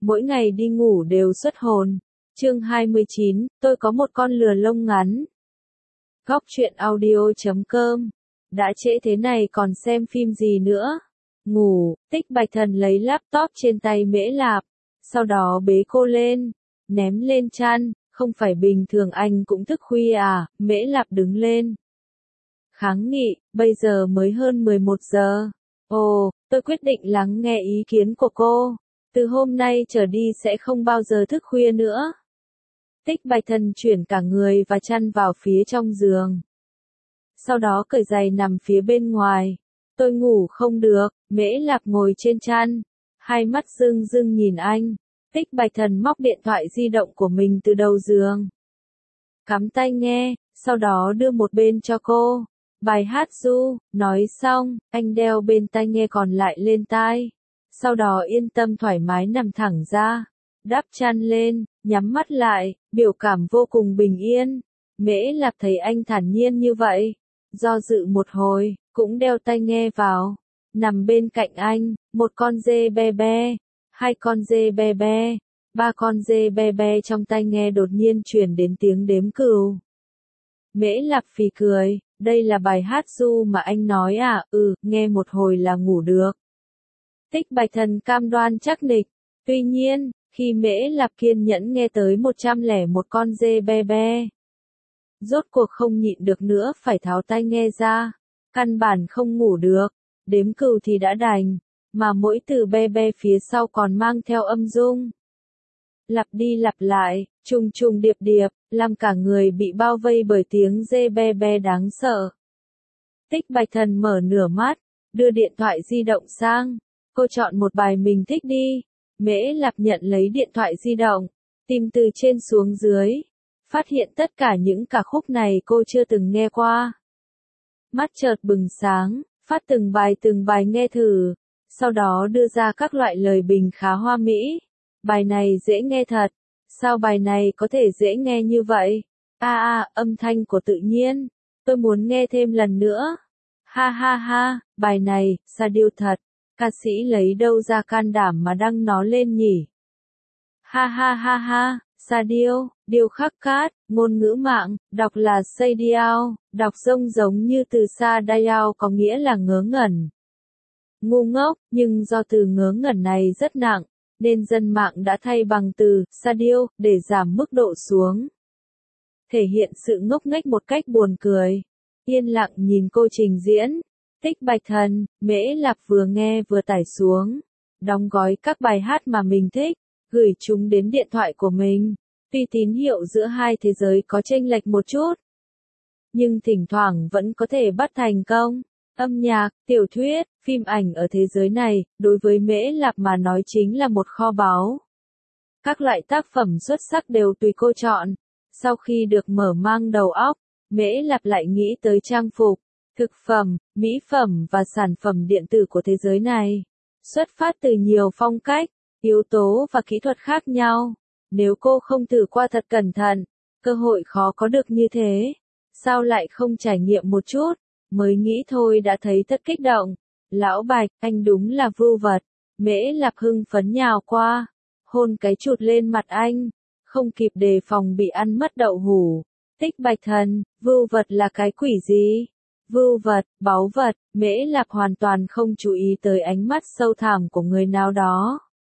mỗi ngày đi ngủ đều xuất hồn. Chương 29, tôi có một con lừa lông ngắn. Góc truyện audio.com. Đã trễ thế này còn xem phim gì nữa? Ngủ. Tích Bạch Thần lấy laptop trên tay Mễ Lạp, sau đó bế cô lên, ném lên chăn. Không phải bình thường anh cũng thức khuya à? Mễ Lạp đứng lên, kháng nghị, bây giờ mới hơn 11 giờ. Ồ, tôi quyết định lắng nghe ý kiến của cô. Từ hôm nay trở đi sẽ không bao giờ thức khuya nữa. Tích Bạch Thần chuyển cả người và chăn vào phía trong giường, sau đó cởi giày nằm phía bên ngoài. Tôi ngủ không được. Mễ Lạp ngồi trên chăn, hai mắt rưng rưng nhìn anh. Tích Bạch Thần móc điện thoại di động của mình từ đầu giường, cắm tai nghe, sau đó đưa một bên cho cô. Bài hát ru. Nói xong, anh đeo bên tai nghe còn lại lên tai, sau đó yên tâm thoải mái nằm thẳng ra, đắp chăn lên, nhắm mắt lại, biểu cảm vô cùng bình yên. Mễ Lạp thấy anh thản nhiên như vậy, do dự một hồi, cũng đeo tai nghe vào, nằm bên cạnh anh. Một con dê be be, hai con dê be be, ba con dê be be. Trong tai nghe đột nhiên truyền đến tiếng đếm cừu. Mễ Lạp phì cười, đây là bài hát ru mà anh nói à? Nghe một hồi là ngủ được. Tích Bạch Thần cam đoan chắc nịch. Tuy nhiên, khi Mễ Lạp kiên nhẫn nghe tới 101 con dê be be, rốt cuộc không nhịn được nữa phải tháo tai nghe ra. Căn bản không ngủ được. Đếm cừu thì đã đành, mà mỗi từ be be phía sau còn mang theo âm dung, lặp đi lặp lại, trùng trùng điệp điệp, làm cả người bị bao vây bởi tiếng dê be be đáng sợ. Tích Bạch Thần mở nửa mắt, đưa điện thoại di động sang. Cô chọn một bài mình thích đi. Mễ Lạp nhận lấy điện thoại di động, tìm từ trên xuống dưới, phát hiện tất cả những ca khúc này cô chưa từng nghe qua. Mắt chợt bừng sáng, phát từng bài nghe thử, sau đó đưa ra các loại lời bình khá hoa mỹ. Bài này dễ nghe thật. Sao bài này có thể dễ nghe như vậy? Âm thanh của tự nhiên. Tôi muốn nghe thêm lần nữa. Ha ha ha, bài này, sa điêu thật. Ca sĩ lấy đâu ra can đảm mà đăng nó lên nhỉ? Ha ha ha ha, sa điêu, điêu khắc cát, ngôn ngữ mạng, đọc là say điao, đọc giống như từ sa điao có nghĩa là ngớ ngẩn, ngu ngốc, nhưng do từ ngớ ngẩn này rất nặng, nên dân mạng đã thay bằng từ sa điêu để giảm mức độ xuống, thể hiện sự ngốc nghếch một cách buồn cười. Yên lặng nhìn cô trình diễn. Tích Bạch Thần, Mễ Lạp vừa nghe vừa tải xuống, đóng gói các bài hát mà mình thích, gửi chúng đến điện thoại của mình. Tuy tín hiệu giữa hai thế giới có chênh lệch một chút, nhưng thỉnh thoảng vẫn có thể bắt thành công. Âm nhạc, tiểu thuyết, phim ảnh ở thế giới này, đối với Mễ Lạp mà nói chính là một kho báu. Các loại tác phẩm xuất sắc đều tùy cô chọn. Sau khi được mở mang đầu óc, Mễ Lạp lại nghĩ tới trang phục, thực phẩm, mỹ phẩm và sản phẩm điện tử của thế giới này. Xuất phát từ nhiều phong cách, yếu tố và kỹ thuật khác nhau. Nếu cô không thử qua thật cẩn thận, cơ hội khó có được như thế. Sao lại không trải nghiệm một chút? Mới nghĩ thôi đã thấy thật kích động. Lão Bạch, anh đúng là vưu vật. Mễ Lạp hưng phấn nhào qua, hôn cái chụt lên mặt anh, không kịp đề phòng bị ăn mất đậu hủ. Tích Bạch Thần, vưu vật là cái quỷ gì? Vưu vật, báu vật. Mễ Lạp hoàn toàn không chú ý tới ánh mắt sâu thẳm của người nào đó,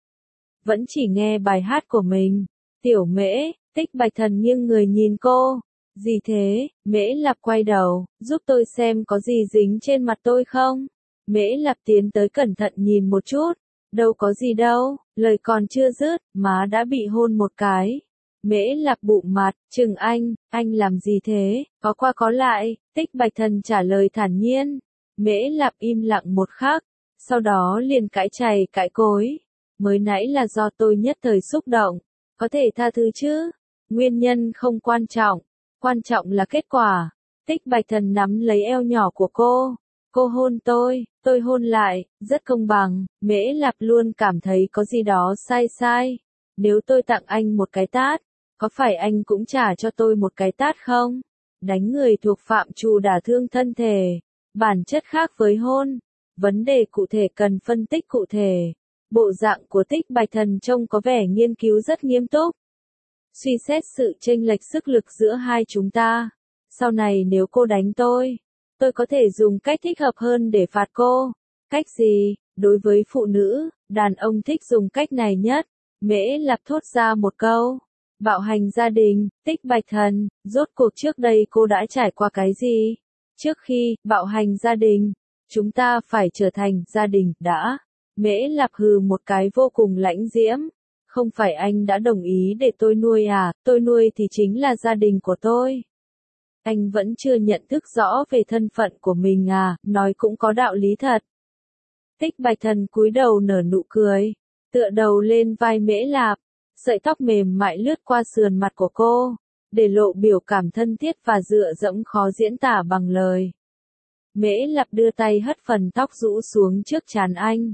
vẫn chỉ nghe bài hát của mình. Tiểu Mễ. Tích Bạch Thần nghiêng người nhìn cô. Gì thế? Mễ Lạp quay đầu, giúp tôi xem có gì dính trên mặt tôi không? Mễ Lạp tiến tới cẩn thận nhìn một chút. Đâu có gì đâu. Lời còn chưa dứt, má đã bị hôn một cái. Mễ Lạp bụm mặt, chừng anh làm gì thế? Có qua có lại. Tích Bạch Thần trả lời thản nhiên. Mễ Lạp im lặng một khắc, sau đó liền cãi chày cãi cối. Mới nãy là do tôi nhất thời xúc động, có thể tha thứ chứ? Nguyên nhân không quan trọng là kết quả. Tích Bạch Thần nắm lấy eo nhỏ của cô hôn tôi hôn lại, rất công bằng. Mễ Lạp luôn cảm thấy có gì đó sai. Nếu tôi tặng anh một cái tát, có phải anh cũng trả cho tôi một cái tát không? Đánh người thuộc phạm trù đả thương thân thể, bản chất khác với hôn. Vấn đề cụ thể cần phân tích cụ thể. Bộ dạng của Tích Bạch Thần trông có vẻ nghiên cứu rất nghiêm túc. Suy xét sự chênh lệch sức lực giữa hai chúng ta. Sau này nếu cô đánh tôi có thể dùng cách thích hợp hơn để phạt cô. Cách gì? Đối với phụ nữ, đàn ông thích dùng cách này nhất. Mễ Lạp thốt ra một câu. Bạo hành gia đình, Tích Bạch Thần, rốt cuộc trước đây cô đã trải qua cái gì? Trước khi bạo hành gia đình, chúng ta phải trở thành gia đình đã. Mễ Lạp hừ một cái vô cùng lãnh diễm. Không phải anh đã đồng ý để tôi nuôi à, tôi nuôi thì chính là gia đình của tôi. Anh vẫn chưa nhận thức rõ về thân phận của mình à, nói cũng có đạo lý thật. Tích Bạch Thần cúi đầu nở nụ cười, tựa đầu lên vai Mễ Lạp, sợi tóc mềm mại lướt qua sườn mặt của cô, để lộ biểu cảm thân thiết và dựa dẫm khó diễn tả bằng lời. Mễ Lạp đưa tay hất phần tóc rũ xuống trước trán anh.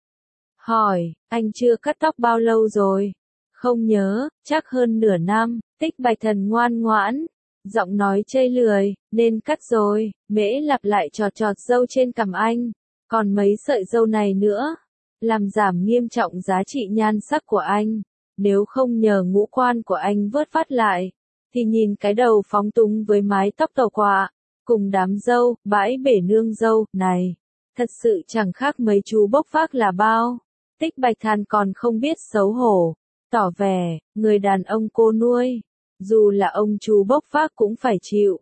Hỏi, anh chưa cắt tóc bao lâu rồi? Không nhớ, chắc hơn nửa năm. Tích Bạch Thần ngoan ngoãn, giọng nói chây lười, nên cắt rồi. Mễ Lạp lại chọt chọt râu trên cằm anh, còn mấy sợi râu này nữa, làm giảm nghiêm trọng giá trị nhan sắc của anh. Nếu không nhờ ngũ quan của anh vớt phát lại, thì nhìn cái đầu phóng túng với mái tóc tàu quạ, cùng đám râu, bãi bể nương râu, này, thật sự chẳng khác mấy chú bốc phác là bao. Tích Bạch Thần còn không biết xấu hổ, tỏ vẻ, người đàn ông cô nuôi, dù là ông chú bốc phác cũng phải chịu.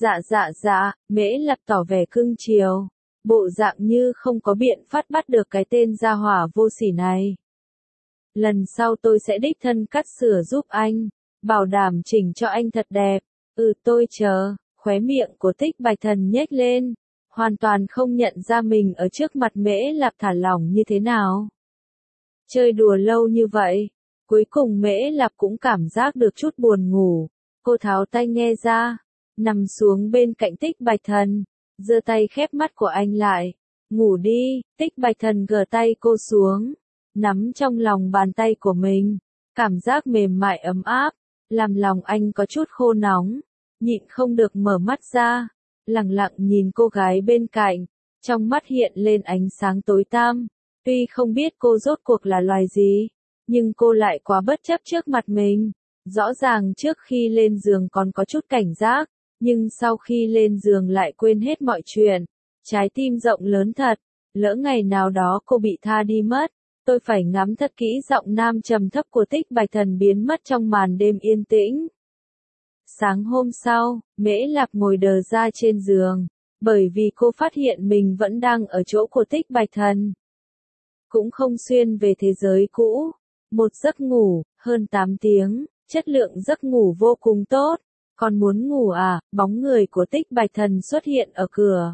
Dạ, Mễ Lạp tỏ vẻ cưng chiều, bộ dạng như không có biện pháp bắt được cái tên gia hỏa vô sỉ này. Lần sau tôi sẽ đích thân cắt sửa giúp anh, bảo đảm chỉnh cho anh thật đẹp. Tôi chờ. Khóe miệng của Tích Bạch Thần nhếch lên, hoàn toàn không nhận ra mình ở trước mặt Mễ Lạp thả lỏng như thế nào. Chơi đùa lâu như vậy, cuối cùng Mễ Lạp cũng cảm giác được chút buồn ngủ. Cô tháo tai nghe ra, nằm xuống bên cạnh Tích Bạch Thần, giơ tay khép mắt của anh lại. Ngủ đi. Tích Bạch Thần gỡ tay cô xuống, nắm trong lòng bàn tay của mình, cảm giác mềm mại ấm áp, làm lòng anh có chút khô nóng, nhịn không được mở mắt ra, lặng lặng nhìn cô gái bên cạnh, trong mắt hiện lên ánh sáng tối tăm. Tuy không biết cô rốt cuộc là loài gì, nhưng cô lại quá bất chấp trước mặt mình. Rõ ràng trước khi lên giường còn có chút cảnh giác, nhưng sau khi lên giường lại quên hết mọi chuyện. Trái tim rộng lớn thật, lỡ ngày nào đó cô bị tha đi mất, tôi phải ngắm thật kỹ. Giọng nam trầm thấp của Tích Bạch Thần biến mất trong màn đêm yên tĩnh. Sáng hôm sau, Mễ Lạp ngồi đờ ra trên giường, bởi vì cô phát hiện mình vẫn đang ở chỗ của Tích Bạch Thần. Cũng không xuyên về thế giới cũ. Một giấc ngủ, hơn 8 tiếng, chất lượng giấc ngủ vô cùng tốt. Còn muốn ngủ à? Bóng người của Tích Bạch Thần xuất hiện ở cửa.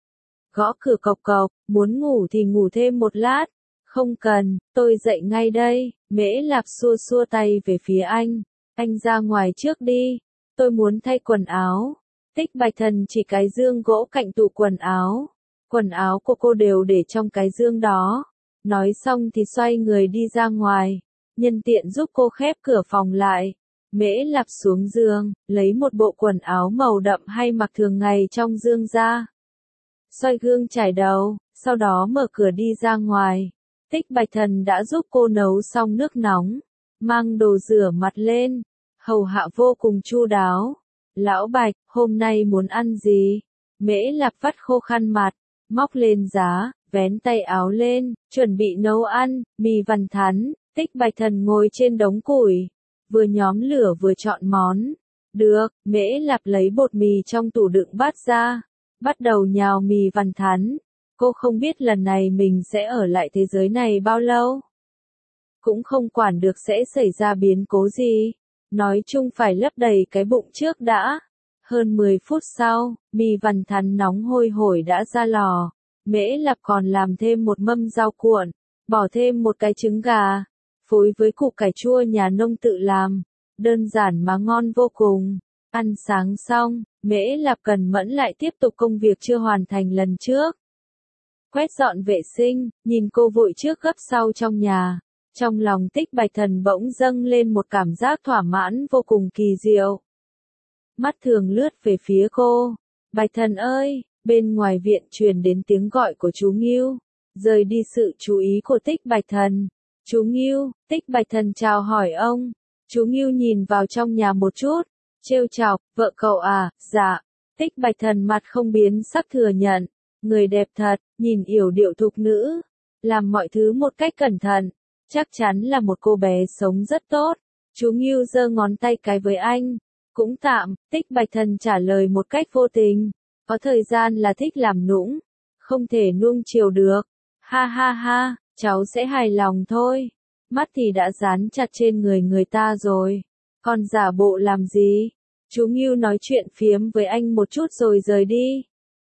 Gõ cửa cộc cộc, muốn ngủ thì ngủ thêm một lát. Không cần, tôi dậy ngay đây. Mễ Lạp xua xua tay về phía anh. Anh ra ngoài trước đi. Tôi muốn thay quần áo. Tích Bạch Thần chỉ cái dương gỗ cạnh tủ quần áo. Quần áo của cô đều để trong cái dương đó. Nói xong thì xoay người đi ra ngoài, nhân tiện giúp cô khép cửa phòng lại. Mễ Lạp xuống giường, lấy một bộ quần áo màu đậm hay mặc thường ngày trong dương ra. Xoay gương chải đầu, sau đó mở cửa đi ra ngoài. Tích Bạch Thần đã giúp cô nấu xong nước nóng, mang đồ rửa mặt lên, hầu hạ vô cùng chu đáo. Lão Bạch, hôm nay muốn ăn gì? Mễ Lạp vắt khô khăn mặt, móc lên giá, vén tay áo lên, chuẩn bị nấu ăn. Mì vằn thắn. Tích Bạch Thần ngồi trên đống củi, vừa nhóm lửa vừa chọn món. Được. Mễ Lạp lấy bột mì trong tủ đựng bát ra, bắt đầu nhào mì vằn thắn. Cô không biết lần này mình sẽ ở lại thế giới này bao lâu, cũng không quản được sẽ xảy ra biến cố gì. Nói chung phải lấp đầy cái bụng trước đã. Hơn 10 phút sau, mì vằn thắn nóng hôi hổi đã ra lò. Mễ Lạp còn làm thêm một mâm rau cuộn, bỏ thêm một cái trứng gà, phối với củ cải chua nhà nông tự làm. Đơn giản mà ngon vô cùng. Ăn sáng xong, Mễ Lạp cần mẫn lại tiếp tục công việc chưa hoàn thành lần trước. Quét dọn vệ sinh, nhìn cô vội trước gấp sau trong nhà. Trong lòng Tích Bạch Thần bỗng dâng lên một cảm giác thỏa mãn vô cùng kỳ diệu. Mắt thường lướt về phía cô. Bạch Thần ơi! Bên ngoài viện truyền đến tiếng gọi của chú Ngưu. rời đi sự chú ý của Tích Bạch Thần. Chú Ngưu, Tích Bạch Thần chào hỏi ông. Chú Ngưu nhìn vào trong nhà một chút, trêu chọc, vợ cậu à, dạ. Tích Bạch Thần mặt không biến sắc thừa nhận, người đẹp thật, nhìn yểu điệu thục nữ, làm mọi thứ một cách cẩn thận, chắc chắn là một cô bé sống rất tốt. Chú Ngưu giơ ngón tay cái với anh, cũng tạm, Tích Bạch Thần trả lời một cách vô tình, có thời gian là thích làm nũng, không thể nuông chiều được. Ha ha ha, cháu sẽ hài lòng thôi. Mắt thì đã dán chặt trên người người ta rồi, còn giả bộ làm gì? Chú Ngưu nói chuyện phiếm với anh một chút rồi rời đi.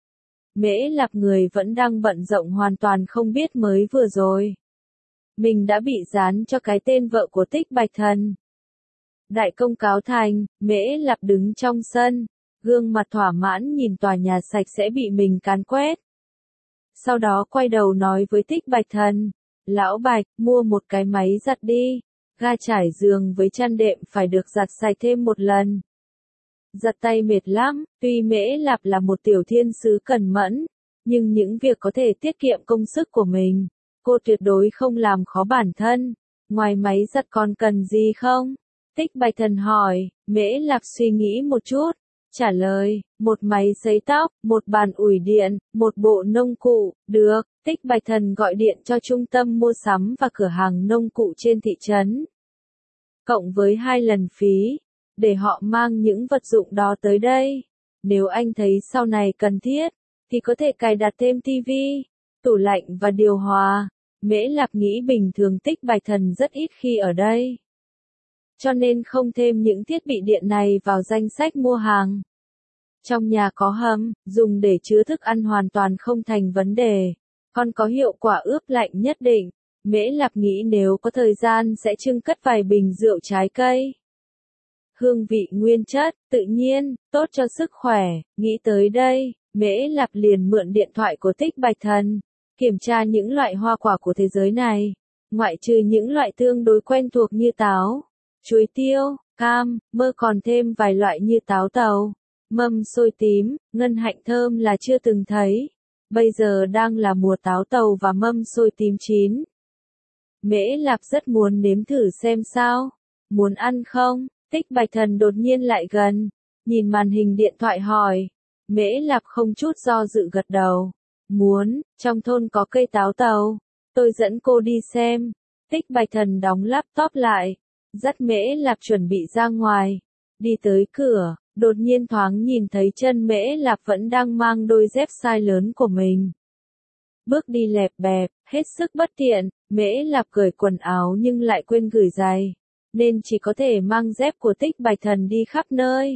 Mễ Lạp người vẫn đang bận rộn hoàn toàn không biết mới vừa rồi. Mình đã bị dán cho cái tên vợ của Tích Bạch Thần. Đại công cáo thành, Mễ Lạp đứng trong sân, gương mặt thỏa mãn nhìn tòa nhà sạch sẽ bị mình càn quét. Sau đó quay đầu nói với Tích Bạch Thần, Lão Bạch, mua một cái máy giặt đi, ga trải giường với chăn đệm phải được giặt sạch thêm một lần. Giặt tay mệt lắm, tuy Mễ Lạp là một tiểu thiên sứ cẩn mẫn, nhưng những việc có thể tiết kiệm công sức của mình, cô tuyệt đối không làm khó bản thân. Ngoài máy giặt còn cần gì không? Tích Bạch Thần hỏi. Mễ Lạp suy nghĩ một chút, trả lời, một máy sấy tóc, một bàn ủi điện, một bộ nông cụ, được. Tích Bạch Thần gọi điện cho trung tâm mua sắm và cửa hàng nông cụ trên thị trấn. Cộng với 2 lần phí, để họ mang những vật dụng đó tới đây. Nếu anh thấy sau này cần thiết, thì có thể cài đặt thêm tivi, tủ lạnh và điều hòa. Mễ Lạp nghĩ bình thường Tích Bạch Thần rất ít khi ở đây, cho nên không thêm những thiết bị điện này vào danh sách mua hàng. Trong nhà có hầm, dùng để chứa thức ăn hoàn toàn không thành vấn đề, còn có hiệu quả ướp lạnh nhất định. Mễ Lạp nghĩ nếu có thời gian sẽ trưng cất vài bình rượu trái cây. Hương vị nguyên chất, tự nhiên, tốt cho sức khỏe. Nghĩ tới đây, Mễ Lạp liền mượn điện thoại của Tích Bạch Thần, kiểm tra những loại hoa quả của thế giới này, ngoại trừ những loại tương đối quen thuộc như táo, chuối tiêu, cam, mơ còn thêm vài loại như táo tàu, mâm xôi tím, ngân hạnh thơm là chưa từng thấy. Bây giờ đang là mùa táo tàu và mâm xôi tím chín. Mễ Lạp rất muốn nếm thử xem sao. Muốn ăn không? Tích Bạch Thần đột nhiên lại gần, nhìn màn hình điện thoại hỏi. Mễ Lạp không chút do dự gật đầu. Muốn, trong thôn có cây táo tàu, tôi dẫn cô đi xem. Tích Bạch Thần đóng laptop lại, dắt Mễ Lạp chuẩn bị ra ngoài. Đi tới cửa, đột nhiên thoáng nhìn thấy chân Mễ Lạp vẫn đang mang đôi dép size lớn của mình. Bước đi lẹp bẹp, hết sức bất tiện, Mễ Lạp cởi quần áo nhưng lại quên gửi giày, nên chỉ có thể mang dép của Tích Bạch Thần đi khắp nơi.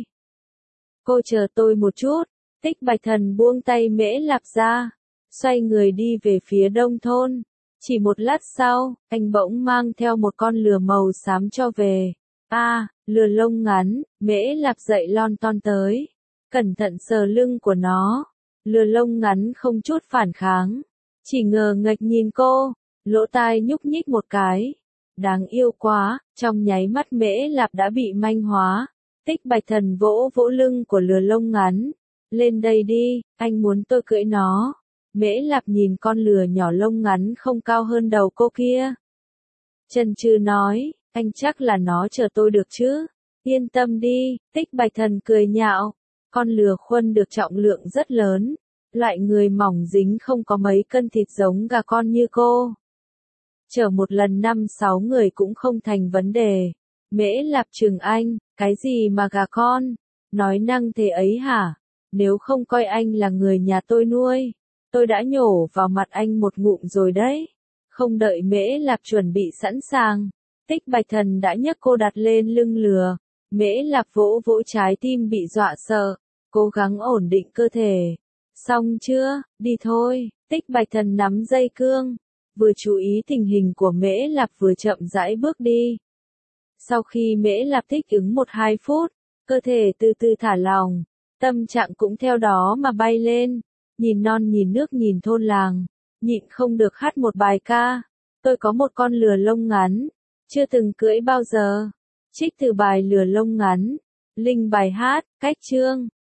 Cô chờ tôi một chút. Tích Bạch Thần buông tay Mễ Lạp ra, xoay người đi về phía đông thôn. Chỉ một lát sau, anh bỗng mang theo một con lừa màu xám cho về. Lừa lông ngắn. Mễ Lạp dậy lon ton tới, cẩn thận sờ lưng của nó. Lừa lông ngắn không chút phản kháng, chỉ ngờ nghệch nhìn cô, lỗ tai nhúc nhích một cái. Đáng yêu quá. Trong nháy mắt Mễ Lạp đã bị manh hóa. Tích Bạch Thần vỗ vỗ lưng của lừa lông ngắn. Lên đây đi, anh muốn tôi cưỡi nó. Mễ Lạp nhìn con lừa nhỏ lông ngắn không cao hơn đầu cô kia, chần chừ nói, anh chắc là nó chở tôi được chứ? Yên tâm đi. Tích Bạch Thần cười nhạo. Con lừa khuân được trọng lượng rất lớn, loại người mỏng dính không có mấy cân thịt giống gà con như cô. Chở một lần 5-6 người cũng không thành vấn đề. Mễ Lạp chừng anh, cái gì mà gà con? Nói năng thế ấy hả? Nếu không coi anh là người nhà tôi nuôi, tôi đã nhổ vào mặt anh một ngụm rồi đấy. Không đợi Mễ Lạp chuẩn bị sẵn sàng, Tích Bạch Thần đã nhấc cô đặt lên lưng lừa. Mễ Lạp vỗ vỗ trái tim bị dọa sợ, cố gắng ổn định cơ thể. Xong chưa? Đi thôi. Tích Bạch Thần nắm dây cương, vừa chú ý tình hình của Mễ Lạp vừa chậm rãi bước đi. Sau khi Mễ Lạp thích ứng 1-2 phút, cơ thể từ từ thả lỏng, tâm trạng cũng theo đó mà bay lên. Nhìn non nhìn nước nhìn thôn làng, nhịn không được hát một bài ca. Tôi có một con lừa lông ngắn, chưa từng cưỡi bao giờ. Trích từ bài Lừa lông ngắn, Linh bài hát, cách chương.